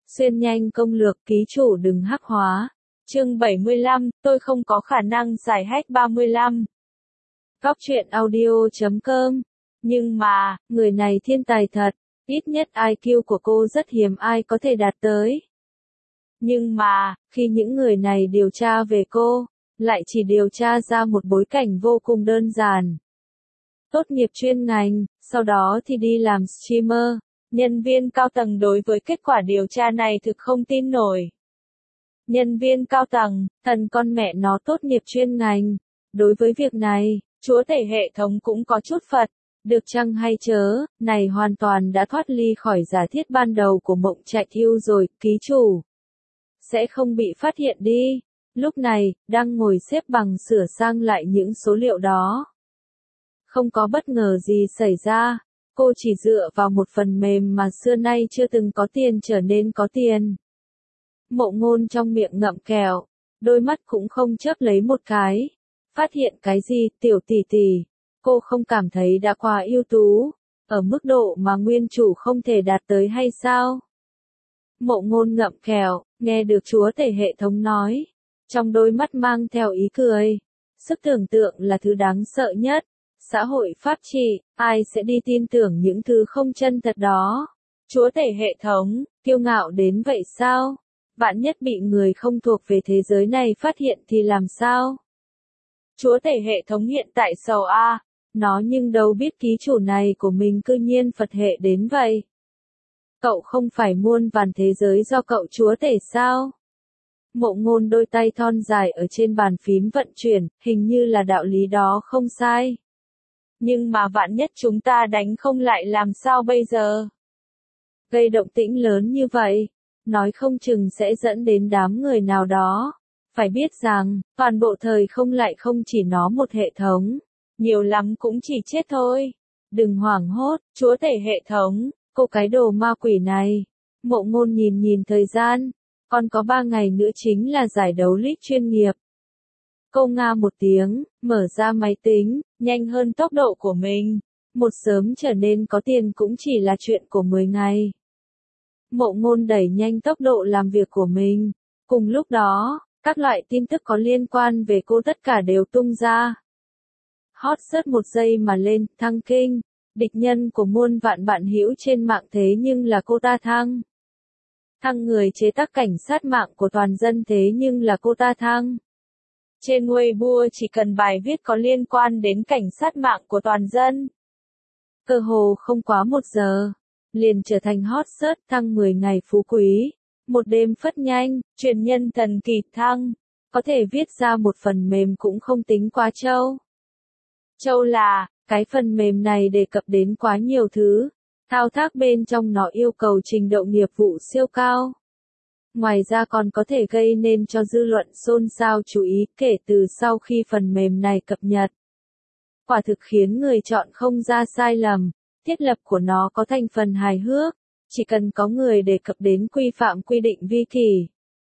Xuyên nhanh công lược ký chủ đừng hắc hóa. Chương 75, tôi không có khả năng giải hack 35. Góc truyện audio.com. Nhưng mà, người này thiên tài thật, ít nhất IQ của cô rất hiếm ai có thể đạt tới. Nhưng mà, khi những người này điều tra về cô, lại chỉ điều tra ra một bối cảnh vô cùng đơn giản. Tốt nghiệp chuyên ngành, sau đó thì đi làm streamer. Nhân viên cao tầng đối với kết quả điều tra này thực không tin nổi. Nhân viên cao tầng, thần con mẹ nó tốt nghiệp chuyên ngành. Đối với việc này, chúa tể hệ thống cũng có chút Phật. Được chăng hay chớ, này hoàn toàn đã thoát ly khỏi giả thiết ban đầu của Mộng Trạch Hưu rồi, ký chủ. Sẽ không bị phát hiện đi. Lúc này, đang ngồi xếp bằng sửa sang lại những số liệu đó. Không có bất ngờ gì xảy ra. Cô chỉ dựa vào một phần mềm mà xưa nay chưa từng có tiền trở nên có tiền. Mộ Ngôn trong miệng ngậm kẹo, đôi mắt cũng không chớp lấy một cái. Phát hiện cái gì, tiểu tỷ tỷ? Cô không cảm thấy đã quá ưu tú, ở mức độ mà nguyên chủ không thể đạt tới hay sao? Mộ Ngôn ngậm kẹo, nghe được chúa tể hệ thống nói. Trong đôi mắt mang theo ý cười. Sức tưởng tượng là thứ đáng sợ nhất. Xã hội pháp trị, ai sẽ đi tin tưởng những thứ không chân thật đó? Chúa tể hệ thống, kiêu ngạo đến vậy sao? Vạn nhất bị người không thuộc về thế giới này phát hiện thì làm sao? Chúa tể hệ thống hiện tại sầu a, nó nhưng đâu biết ký chủ này của mình cư nhiên Phật hệ đến vậy. Cậu không phải muôn vàn thế giới do cậu chúa tể sao? Mộ Ngôn đôi tay thon dài ở trên bàn phím vận chuyển, hình như là đạo lý đó không sai. Nhưng mà vạn nhất chúng ta đánh không lại làm sao bây giờ? Gây động tĩnh lớn như vậy, nói không chừng sẽ dẫn đến đám người nào đó. Phải biết rằng, toàn bộ thời không lại không chỉ nó một hệ thống, nhiều lắm cũng chỉ chết thôi. Đừng hoảng hốt, chúa tể hệ thống, cô cái đồ ma quỷ này. Mộ Ngôn nhìn thời gian, còn có 3 ngày nữa chính là giải đấu league chuyên nghiệp. Cô nga một tiếng, mở ra máy tính, nhanh hơn tốc độ của mình. Một sớm trở nên có tiền cũng chỉ là chuyện của 10 ngày. Mộ Ngôn đẩy nhanh tốc độ làm việc của mình. Cùng lúc đó, các loại tin tức có liên quan về cô tất cả đều tung ra. Hot search một giây mà lên, thăng kinh. Địch nhân của muôn vạn bạn hữu trên mạng thế nhưng là cô ta thăng. Thăng người chế tác cảnh sát mạng của toàn dân thế nhưng là cô ta thăng. Trên Weibo chỉ cần bài viết có liên quan đến cảnh sát mạng của toàn dân. Cơ hồ không quá 1 giờ, liền trở thành hot search thăng 10 ngày phú quý. Một đêm phất nhanh, truyền nhân thần kỳ thăng. Có thể viết ra một phần mềm cũng không tính quá trâu. Trâu là, cái phần mềm này đề cập đến quá nhiều thứ. Thao tác bên trong nó yêu cầu trình độ nghiệp vụ siêu cao. Ngoài ra còn có thể gây nên cho dư luận xôn xao chú ý kể từ sau khi phần mềm này cập nhật. Quả thực khiến người chọn không ra sai lầm, thiết lập của nó có thành phần hài hước, chỉ cần có người đề cập đến quy phạm quy định vi kỷ.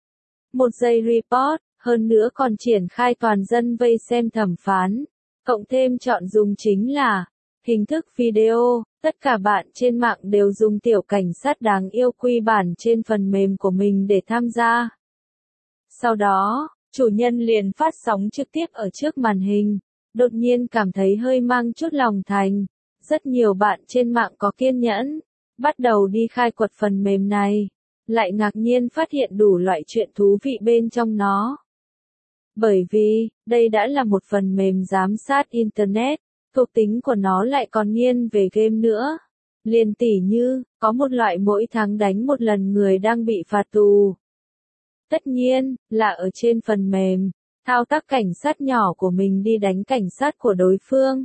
1 giây report, hơn nữa còn triển khai toàn dân vây xem thẩm phán, cộng thêm chọn dùng chính là hình thức video. Tất cả bạn trên mạng đều dùng tiểu cảnh sát đáng yêu quy bản trên phần mềm của mình để tham gia. Sau đó, chủ nhân liền phát sóng trực tiếp ở trước màn hình, đột nhiên cảm thấy hơi mang chút lòng thành. Rất nhiều bạn trên mạng có kiên nhẫn, bắt đầu đi khai quật phần mềm này, lại ngạc nhiên phát hiện đủ loại chuyện thú vị bên trong nó. Bởi vì, đây đã là một phần mềm giám sát Internet. Thuộc tính của nó lại còn nghiêng về game nữa. Liền tỉ như, có một loại mỗi tháng đánh một lần người đang bị phạt tù. Tất nhiên, là ở trên phần mềm, thao tác cảnh sát nhỏ của mình đi đánh cảnh sát của đối phương.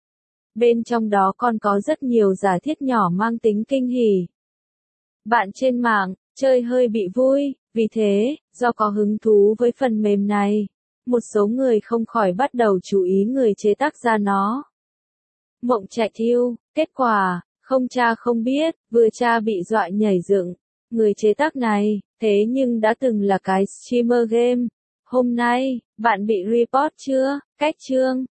Bên trong đó còn có rất nhiều giả thiết nhỏ mang tính kinh hỉ. Bạn trên mạng, chơi hơi bị vui, vì thế, do có hứng thú với phần mềm này, một số người không khỏi bắt đầu chú ý người chế tác ra nó. Mộng Trạch Hưu, kết quả, không cha không biết, vừa cha bị dọa nhảy dựng. Người chế tác này, thế nhưng đã từng là cái streamer game. Hôm nay, bạn bị report chưa? Cách chương.